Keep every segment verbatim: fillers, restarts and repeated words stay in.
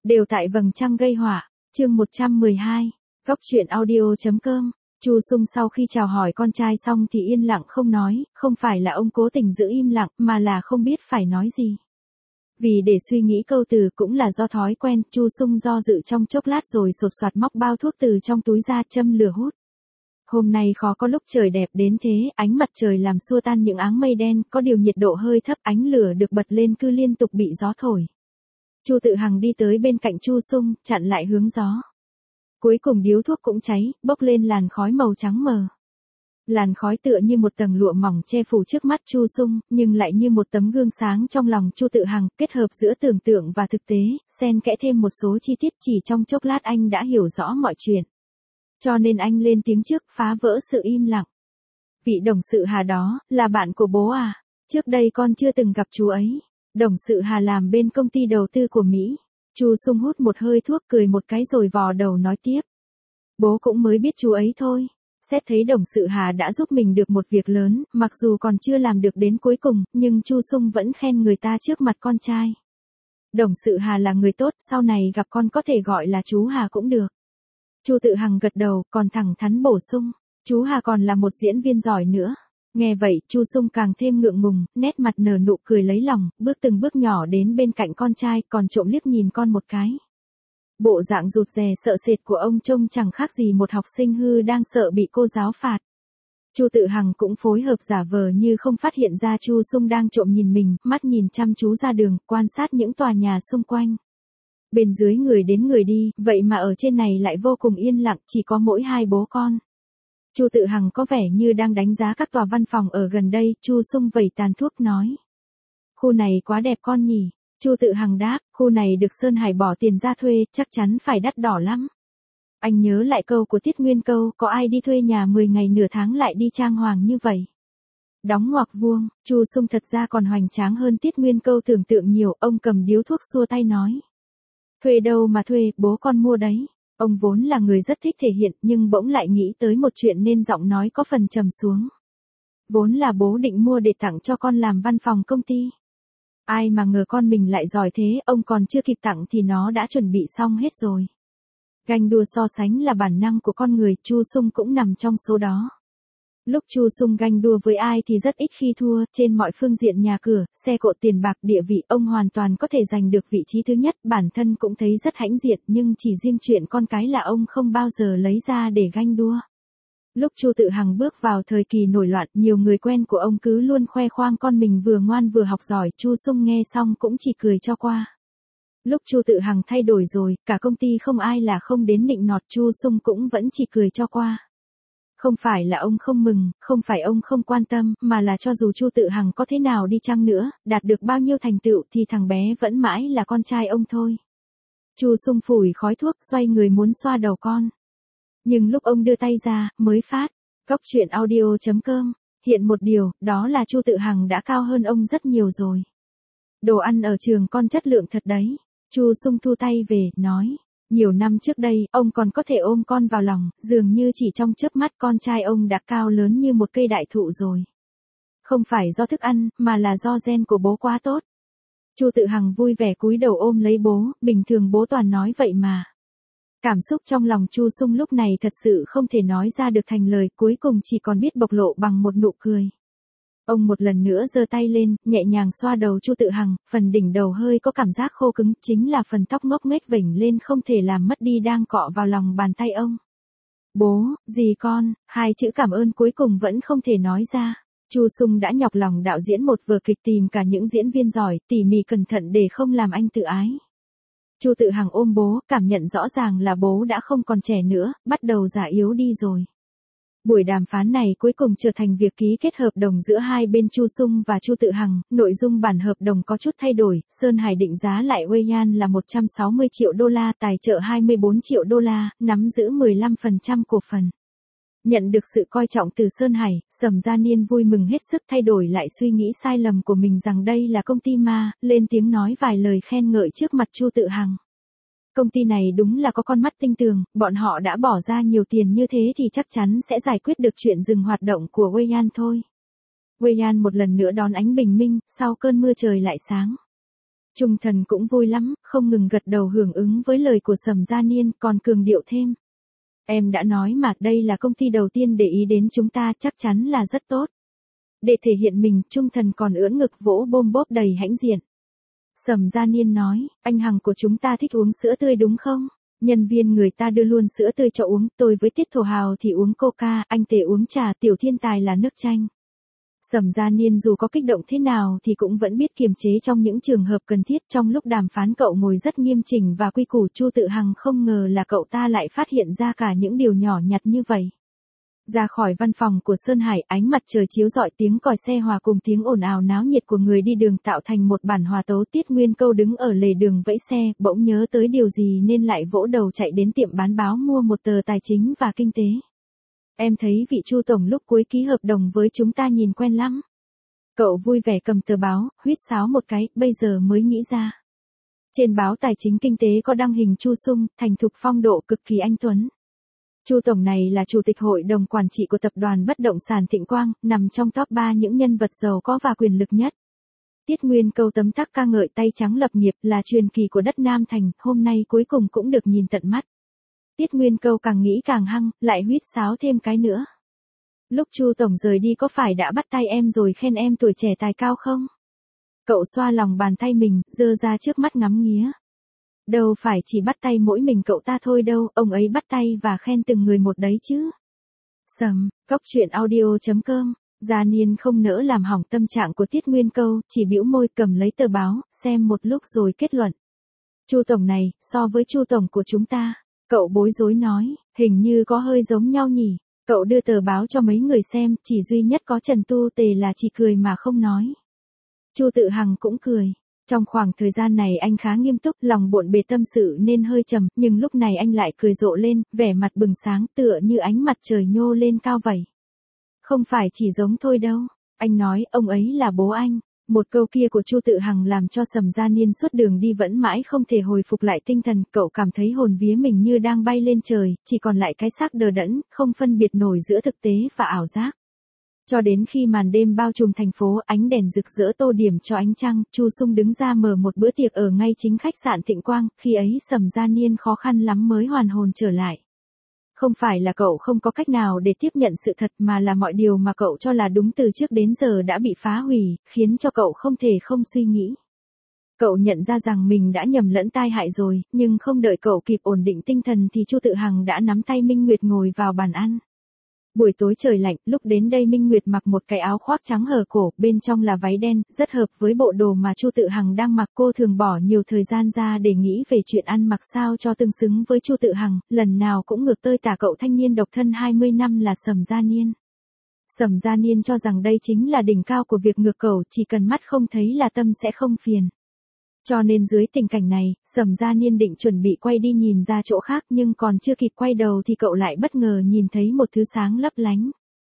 Đều tại vầng trăng gây họa, chương một trăm mười hai, góc truyện audio.com. Chu Sung sau khi chào hỏi con trai xong thì yên lặng không nói, không phải là ông cố tình giữ im lặng mà là không biết phải nói gì. Vì để suy nghĩ câu từ cũng là do thói quen, Chu Sung do dự trong chốc lát rồi sột soạt móc bao thuốc từ trong túi ra châm lửa hút. Hôm nay khó có lúc trời đẹp đến thế, ánh mặt trời làm xua tan những áng mây đen, có điều nhiệt độ hơi thấp, ánh lửa được bật lên cứ liên tục bị gió thổi. Chu Tự Hằng đi tới bên cạnh Chu Sung, chặn lại hướng gió. Cuối cùng điếu thuốc cũng cháy, bốc lên làn khói màu trắng mờ. Làn khói tựa như một tầng lụa mỏng che phủ trước mắt Chu Sung, nhưng lại như một tấm gương sáng trong lòng Chu Tự Hằng, kết hợp giữa tưởng tượng và thực tế, xen kẽ thêm một số chi tiết, chỉ trong chốc lát anh đã hiểu rõ mọi chuyện. Cho nên anh lên tiếng trước, phá vỡ sự im lặng. Vị đồng sự Hà đó, là bạn của bố à? Trước đây con chưa từng gặp chú ấy. Đồng sự Hà làm bên công ty đầu tư của Mỹ. Chu Sung hút một hơi thuốc cười một cái rồi vò đầu nói tiếp. Bố cũng mới biết chú ấy thôi. Xét thấy đồng sự Hà đã giúp mình được một việc lớn, mặc dù còn chưa làm được đến cuối cùng, nhưng Chu Sung vẫn khen người ta trước mặt con trai. Đồng sự Hà là người tốt, sau này gặp con có thể gọi là chú Hà cũng được. Chu Tự Hằng gật đầu, còn thẳng thắn bổ sung, chú Hà còn là một diễn viên giỏi nữa. Nghe vậy, Chu Sung càng thêm ngượng ngùng, nét mặt nở nụ cười lấy lòng, bước từng bước nhỏ đến bên cạnh con trai, còn trộm liếc nhìn con một cái. Bộ dạng rụt rè sợ sệt của ông trông chẳng khác gì một học sinh hư đang sợ bị cô giáo phạt. Chu Tự Hằng cũng phối hợp giả vờ như không phát hiện ra Chu Sung đang trộm nhìn mình, mắt nhìn chăm chú ra đường, quan sát những tòa nhà xung quanh. Bên dưới người đến người đi, vậy mà ở trên này lại vô cùng yên lặng, chỉ có mỗi hai bố con. Chu Tự Hằng có vẻ như đang đánh giá các tòa văn phòng ở gần đây, Chu Sung vẩy tàn thuốc nói. Khu này quá đẹp con nhỉ? Chu Tự Hằng đáp, khu này được Sơn Hải bỏ tiền ra thuê, chắc chắn phải đắt đỏ lắm. Anh nhớ lại câu của Tiết Nguyên Câu, có ai đi thuê nhà mười ngày nửa tháng lại đi trang hoàng như vậy? Đóng ngoặc vuông, Chu Sung thật ra còn hoành tráng hơn Tiết Nguyên Câu tưởng tượng nhiều, ông cầm điếu thuốc xua tay nói. Thuê đâu mà thuê, bố con mua đấy. Ông vốn là người rất thích thể hiện, nhưng bỗng lại nghĩ tới một chuyện nên giọng nói có phần trầm xuống. Vốn là bố định mua để tặng cho con làm văn phòng công ty. Ai mà ngờ con mình lại giỏi thế, ông còn chưa kịp tặng thì nó đã chuẩn bị xong hết rồi. Ganh đua so sánh là bản năng của con người, Chu Sung cũng nằm trong số đó. Lúc Chu Sung ganh đua với ai thì rất ít khi thua, trên mọi phương diện nhà cửa, xe cộ tiền bạc địa vị, ông hoàn toàn có thể giành được vị trí thứ nhất, bản thân cũng thấy rất hãnh diện, nhưng chỉ riêng chuyện con cái là ông không bao giờ lấy ra để ganh đua. Lúc Chu Tự Hằng bước vào thời kỳ nổi loạn, nhiều người quen của ông cứ luôn khoe khoang con mình vừa ngoan vừa học giỏi, Chu Sung nghe xong cũng chỉ cười cho qua. Lúc Chu Tự Hằng thay đổi rồi, cả công ty không ai là không đến nịnh nọt, Chu Sung cũng vẫn chỉ cười cho qua. Không phải là ông không mừng, không phải ông không quan tâm, mà là cho dù Chu Tự Hằng có thế nào đi chăng nữa, đạt được bao nhiêu thành tựu thì thằng bé vẫn mãi là con trai ông thôi. Chu Sung phủi khói thuốc, xoay người muốn xoa đầu con. Nhưng lúc ông đưa tay ra, mới phát, góc truyện audio.com, hiện một điều, đó là Chu Tự Hằng đã cao hơn ông rất nhiều rồi. Đồ ăn ở trường con chất lượng thật đấy. Chu Sung thu tay về, nói. Nhiều năm trước đây, ông còn có thể ôm con vào lòng, dường như chỉ trong chớp mắt con trai ông đã cao lớn như một cây đại thụ rồi. Không phải do thức ăn, mà là do gen của bố quá tốt. Chu Tự Hằng vui vẻ cúi đầu ôm lấy bố, bình thường bố toàn nói vậy mà. Cảm xúc trong lòng Chu Sung lúc này thật sự không thể nói ra được thành lời, cuối cùng chỉ còn biết bộc lộ bằng một nụ cười. Ông một lần nữa giơ tay lên, nhẹ nhàng xoa đầu Chu Tự Hằng, phần đỉnh đầu hơi có cảm giác khô cứng, chính là phần tóc ngốc nghếch vểnh lên không thể làm mất đi đang cọ vào lòng bàn tay ông. Bố, dì con, hai chữ cảm ơn cuối cùng vẫn không thể nói ra. Chu Sung đã nhọc lòng đạo diễn một vở kịch, tìm cả những diễn viên giỏi, tỉ mỉ cẩn thận để không làm anh tự ái. Chu Tự Hằng ôm bố, cảm nhận rõ ràng là bố đã không còn trẻ nữa, bắt đầu già yếu đi rồi. Buổi đàm phán này cuối cùng trở thành việc ký kết hợp đồng giữa hai bên Chu Sung và Chu Tự Hằng, nội dung bản hợp đồng có chút thay đổi, Sơn Hải định giá lại Weian là một trăm sáu mươi triệu đô la, tài trợ hai mươi bốn triệu đô la, nắm giữ mười lăm phần trăm cổ phần. Nhận được sự coi trọng từ Sơn Hải, Sầm Gia Niên vui mừng hết sức, thay đổi lại suy nghĩ sai lầm của mình rằng đây là công ty ma, lên tiếng nói vài lời khen ngợi trước mặt Chu Tự Hằng. Công ty này đúng là có con mắt tinh tường, bọn họ đã bỏ ra nhiều tiền như thế thì chắc chắn sẽ giải quyết được chuyện dừng hoạt động của Weian thôi. Weian một lần nữa đón ánh bình minh, sau cơn mưa trời lại sáng. Trung Thần cũng vui lắm, không ngừng gật đầu hưởng ứng với lời của Sầm Gia Niên, còn cường điệu thêm. Em đã nói mà, đây là công ty đầu tiên để ý đến chúng ta, chắc chắn là rất tốt. Để thể hiện mình, Trung Thần còn ưỡn ngực vỗ bôm bốp đầy hãnh diện. Sầm Gia Niên nói, anh Hằng của chúng ta thích uống sữa tươi đúng không? Nhân viên người ta đưa luôn sữa tươi cho uống, tôi với Tiết Thổ Hào thì uống coca, anh Tề uống trà, Tiểu Thiên Tài là nước chanh. Sầm Gia Niên dù có kích động thế nào thì cũng vẫn biết kiềm chế trong những trường hợp cần thiết. Trong lúc đàm phán cậu ngồi rất nghiêm chỉnh và quy củ. Chu Tự Hằng không ngờ là cậu ta lại phát hiện ra cả những điều nhỏ nhặt như vậy. Ra khỏi văn phòng của Sơn Hải, ánh mặt trời chiếu rọi, tiếng còi xe hòa cùng tiếng ồn ào náo nhiệt của người đi đường tạo thành một bản hòa tấu. Tiết Nguyên Câu đứng ở lề đường vẫy xe, bỗng nhớ tới điều gì nên lại vỗ đầu chạy đến tiệm bán báo mua một tờ Tài chính và Kinh tế. Em thấy vị Chu tổng lúc cuối ký hợp đồng với chúng ta nhìn quen lắm. Cậu vui vẻ cầm tờ báo, huýt sáo một cái, bây giờ mới nghĩ ra. Trên báo Tài chính Kinh tế có đăng hình Chu Sung, thành thục phong độ cực kỳ anh tuấn. Chu tổng này là chủ tịch hội đồng quản trị của tập đoàn bất động sản Thịnh Quang, nằm trong top ba những nhân vật giàu có và quyền lực nhất. Tiết Nguyên Câu tấm tắc ca ngợi tay trắng lập nghiệp là truyền kỳ của đất Nam Thành, hôm nay cuối cùng cũng được nhìn tận mắt. Tiết Nguyên Câu càng nghĩ càng hăng, lại huýt sáo thêm cái nữa. Lúc Chu tổng rời đi có phải đã bắt tay em rồi khen em tuổi trẻ tài cao không? Cậu xoa lòng bàn tay mình, giơ ra trước mắt ngắm nghía. Đâu phải chỉ bắt tay mỗi mình cậu ta thôi đâu, ông ấy bắt tay và khen từng người một đấy chứ. Sầm, cóc truyện audio chấm com. Gia Niên không nỡ làm hỏng tâm trạng của Tiết Nguyên Câu, chỉ bĩu môi cầm lấy tờ báo, xem một lúc rồi kết luận. Chu tổng này, so với Chu tổng của chúng ta, cậu bối rối nói, hình như có hơi giống nhau nhỉ. Cậu đưa tờ báo cho mấy người xem, chỉ duy nhất có Trần Tu Tề là chỉ cười mà không nói. Chu Tự Hằng cũng cười. Trong khoảng thời gian này anh khá nghiêm túc, lòng bộn bề tâm sự nên hơi trầm, nhưng lúc này anh lại cười rộ lên, vẻ mặt bừng sáng tựa như ánh mặt trời nhô lên cao vậy. Không phải chỉ giống thôi đâu. Anh nói, ông ấy là bố anh. Một câu kia của Chu Tự Hằng làm cho Sầm Gia Niên suốt đường đi vẫn mãi không thể hồi phục lại tinh thần, cậu cảm thấy hồn vía mình như đang bay lên trời, chỉ còn lại cái xác đờ đẫn, không phân biệt nổi giữa thực tế và ảo giác. Cho đến khi màn đêm bao trùm thành phố, ánh đèn rực rỡ tô điểm cho ánh trăng, Chu Sung đứng ra mở một bữa tiệc ở ngay chính khách sạn Thịnh Quang, khi ấy Sầm Gia Niên khó khăn lắm mới hoàn hồn trở lại. Không phải là cậu không có cách nào để tiếp nhận sự thật mà là mọi điều mà cậu cho là đúng từ trước đến giờ đã bị phá hủy, khiến cho cậu không thể không suy nghĩ. Cậu nhận ra rằng mình đã nhầm lẫn tai hại rồi, nhưng không đợi cậu kịp ổn định tinh thần thì Chu Tự Hằng đã nắm tay Minh Nguyệt ngồi vào bàn ăn. Buổi tối trời lạnh, lúc đến đây Minh Nguyệt mặc một cái áo khoác trắng hở cổ, bên trong là váy đen, rất hợp với bộ đồ mà Chu Tự Hằng đang mặc. Cô thường bỏ nhiều thời gian ra để nghĩ về chuyện ăn mặc sao cho tương xứng với Chu Tự Hằng, lần nào cũng ngược tơi tả cậu thanh niên độc thân hai mươi năm là Sầm Gia Niên. Sầm Gia Niên cho rằng đây chính là đỉnh cao của việc ngược cậu, chỉ cần mắt không thấy là tâm sẽ không phiền. Cho nên dưới tình cảnh này, Sầm Gia Niên định chuẩn bị quay đi nhìn ra chỗ khác, nhưng còn chưa kịp quay đầu thì cậu lại bất ngờ nhìn thấy một thứ sáng lấp lánh.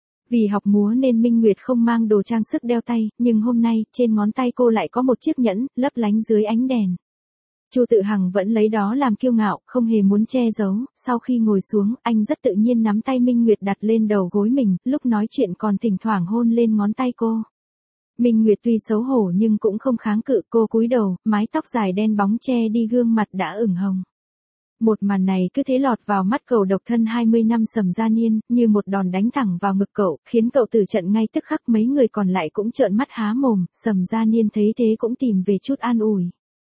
Vì học múa nên Minh Nguyệt không mang đồ trang sức đeo tay, nhưng hôm nay, trên ngón tay cô lại có một chiếc nhẫn, lấp lánh dưới ánh đèn. Chu Tự Hằng vẫn lấy đó làm kiêu ngạo, không hề muốn che giấu. Sau khi ngồi xuống, anh rất tự nhiên nắm tay Minh Nguyệt đặt lên đầu gối mình, lúc nói chuyện còn thỉnh thoảng hôn lên ngón tay cô. Minh Nguyệt tuy xấu hổ nhưng cũng không kháng cự, cô cúi đầu, mái tóc dài đen bóng che đi gương mặt đã ửng hồng. Một màn này cứ thế lọt vào mắt cậu độc thân hai mươi năm Sầm Gia Niên, như một đòn đánh thẳng vào ngực cậu, khiến cậu tử trận ngay tức khắc. Mấy người còn lại cũng trợn mắt há mồm, Sầm Gia Niên thấy thế cũng tìm về chút an ủi.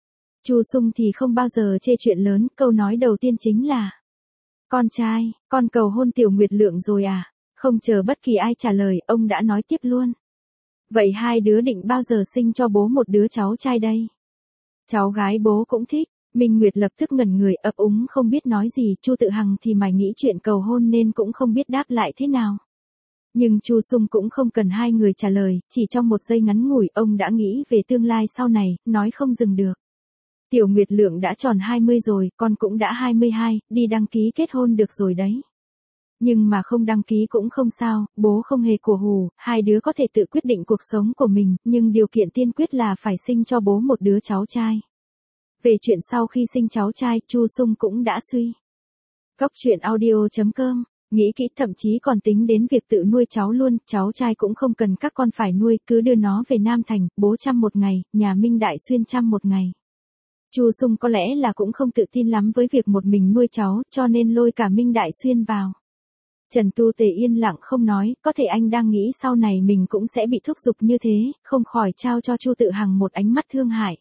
Chu Sung thì không bao giờ chê chuyện lớn, câu nói đầu tiên chính là: "Con trai, con cầu hôn Tiểu Nguyệt Lượng rồi à?" Không chờ bất kỳ ai trả lời, ông đã nói tiếp luôn: "Vậy hai đứa định bao giờ sinh cho bố một đứa cháu trai đây?" "Cháu gái bố cũng thích." Minh Nguyệt lập tức ngẩn người, ấp úng không biết nói gì. Chu Tự Hằng thì mải nghĩ chuyện cầu hôn nên cũng không biết đáp lại thế nào. Nhưng Chu Sung cũng không cần hai người trả lời, chỉ trong một giây ngắn ngủi ông đã nghĩ về tương lai sau này, nói không dừng được. Tiểu Nguyệt Lượng đã tròn hai mươi rồi, con cũng đã hai mươi hai, đi đăng ký kết hôn được rồi đấy. Nhưng mà không đăng ký cũng không sao, bố không hề cổ hủ, hai đứa có thể tự quyết định cuộc sống của mình, nhưng điều kiện tiên quyết là phải sinh cho bố một đứa cháu trai. Về chuyện sau khi sinh cháu trai, Chu Sung cũng đã suy. Cóc truyện audio chấm com, nghĩ kỹ, thậm chí còn tính đến việc tự nuôi cháu luôn, cháu trai cũng không cần các con phải nuôi, cứ đưa nó về Nam Thành, bố chăm một ngày, nhà Minh Đại Xuyên chăm một ngày. Chu Sung có lẽ là cũng không tự tin lắm với việc một mình nuôi cháu, cho nên lôi cả Minh Đại Xuyên vào. Trần Tu Tề yên lặng không nói, có thể anh đang nghĩ sau này mình cũng sẽ bị thúc giục như thế, không khỏi trao cho Chu Tự Hằng một ánh mắt thương hại.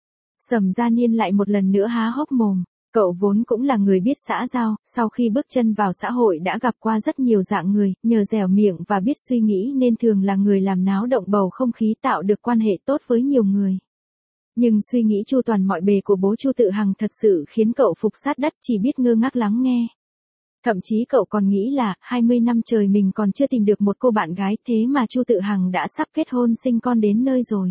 Sầm Gia Niên lại một lần nữa há hốc mồm, cậu vốn cũng là người biết xã giao, sau khi bước chân vào xã hội đã gặp qua rất nhiều dạng người, nhờ dẻo miệng và biết suy nghĩ nên thường là người làm náo động bầu không khí, tạo được quan hệ tốt với nhiều người. Nhưng suy nghĩ chu toàn mọi bề của bố Chu Tự Hằng thật sự khiến cậu phục sát đất, chỉ biết ngơ ngác lắng nghe. Thậm chí cậu còn nghĩ là, hai mươi năm trời mình còn chưa tìm được một cô bạn gái, thế mà Chu Tự Hằng đã sắp kết hôn sinh con đến nơi rồi.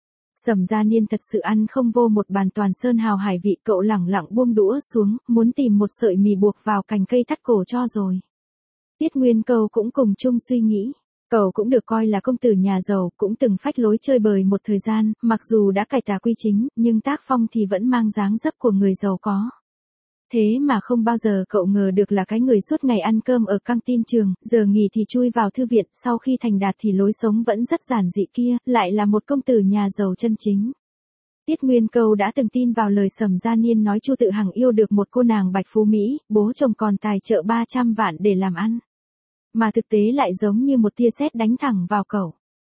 Sầm Gia Niên thật sự ăn không vô một bàn toàn sơn hào hải vị, cậu lẳng lặng buông đũa xuống, muốn tìm một sợi mì buộc vào cành cây thắt cổ cho rồi. Tiết Nguyên Câu cũng cùng chung suy nghĩ. Cậu cũng được coi là công tử nhà giàu, cũng từng phách lối chơi bời một thời gian, mặc dù đã cải tà quy chính, nhưng tác phong thì vẫn mang dáng dấp của người giàu có. Thế mà không bao giờ cậu ngờ được là cái người suốt ngày ăn cơm ở căng tin trường, giờ nghỉ thì chui vào thư viện, sau khi thành đạt thì lối sống vẫn rất giản dị kia, lại là một công tử nhà giàu chân chính. Tiết Nguyên Câu đã từng tin vào lời Sầm Gia Niên nói Chu Tự Hằng yêu được một cô nàng bạch phú Mỹ, bố chồng còn tài trợ ba trăm vạn để làm ăn. Mà thực tế lại giống như một tia sét đánh thẳng vào cậu.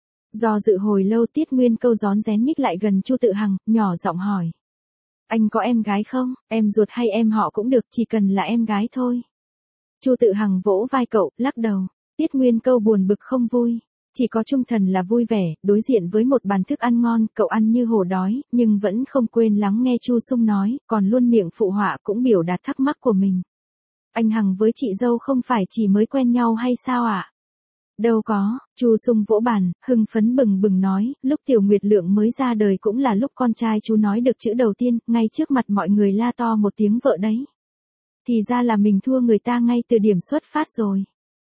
Do dự hồi lâu Tiết Nguyên Câu rón rén nhích lại gần Chu Tự Hằng, nhỏ giọng hỏi. Anh có em gái không, em ruột hay em họ cũng được, chỉ cần là em gái thôi. Chu Tự Hằng vỗ vai cậu, lắc đầu. Tiết Nguyên Câu buồn bực không vui. Chỉ có Trung Thần là vui vẻ, đối diện với một bàn thức ăn ngon, cậu ăn như hổ đói, nhưng vẫn không quên lắng nghe Chu Sung nói, còn luôn miệng phụ họa cũng biểu đạt thắc mắc của mình. Anh Hằng với chị dâu không phải chỉ mới quen nhau hay sao ạ? À? Đâu có, Chu Sung vỗ bàn, hưng phấn bừng bừng nói, lúc Tiểu Nguyệt Lượng mới ra đời cũng là lúc con trai chú nói được chữ đầu tiên, ngay trước mặt mọi người la to một tiếng vợ đấy. Thì ra là mình thua người ta ngay từ điểm xuất phát rồi.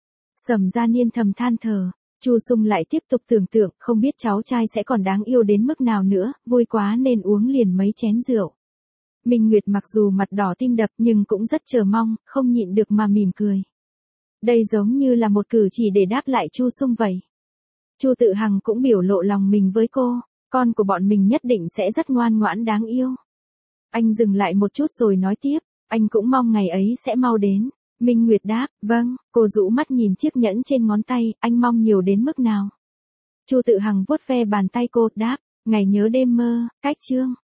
Sầm Gia Niên thầm than thở, Chu Sung lại tiếp tục tưởng tượng, không biết cháu trai sẽ còn đáng yêu đến mức nào nữa, vui quá nên uống liền mấy chén rượu. Minh Nguyệt mặc dù mặt đỏ tim đập nhưng cũng rất chờ mong, không nhịn được mà mỉm cười. Đây giống như là một cử chỉ để đáp lại Chu Sung vậy. Chu Tự Hằng cũng biểu lộ lòng mình với cô, con của bọn mình nhất định sẽ rất ngoan ngoãn đáng yêu. Anh dừng lại một chút rồi nói tiếp, anh cũng mong ngày ấy sẽ mau đến. Minh Nguyệt đáp, vâng, cô rũ mắt nhìn chiếc nhẫn trên ngón tay, anh mong nhiều đến mức nào. Chu Tự Hằng vuốt ve bàn tay cô, đáp, ngày nhớ đêm mơ, cách chương.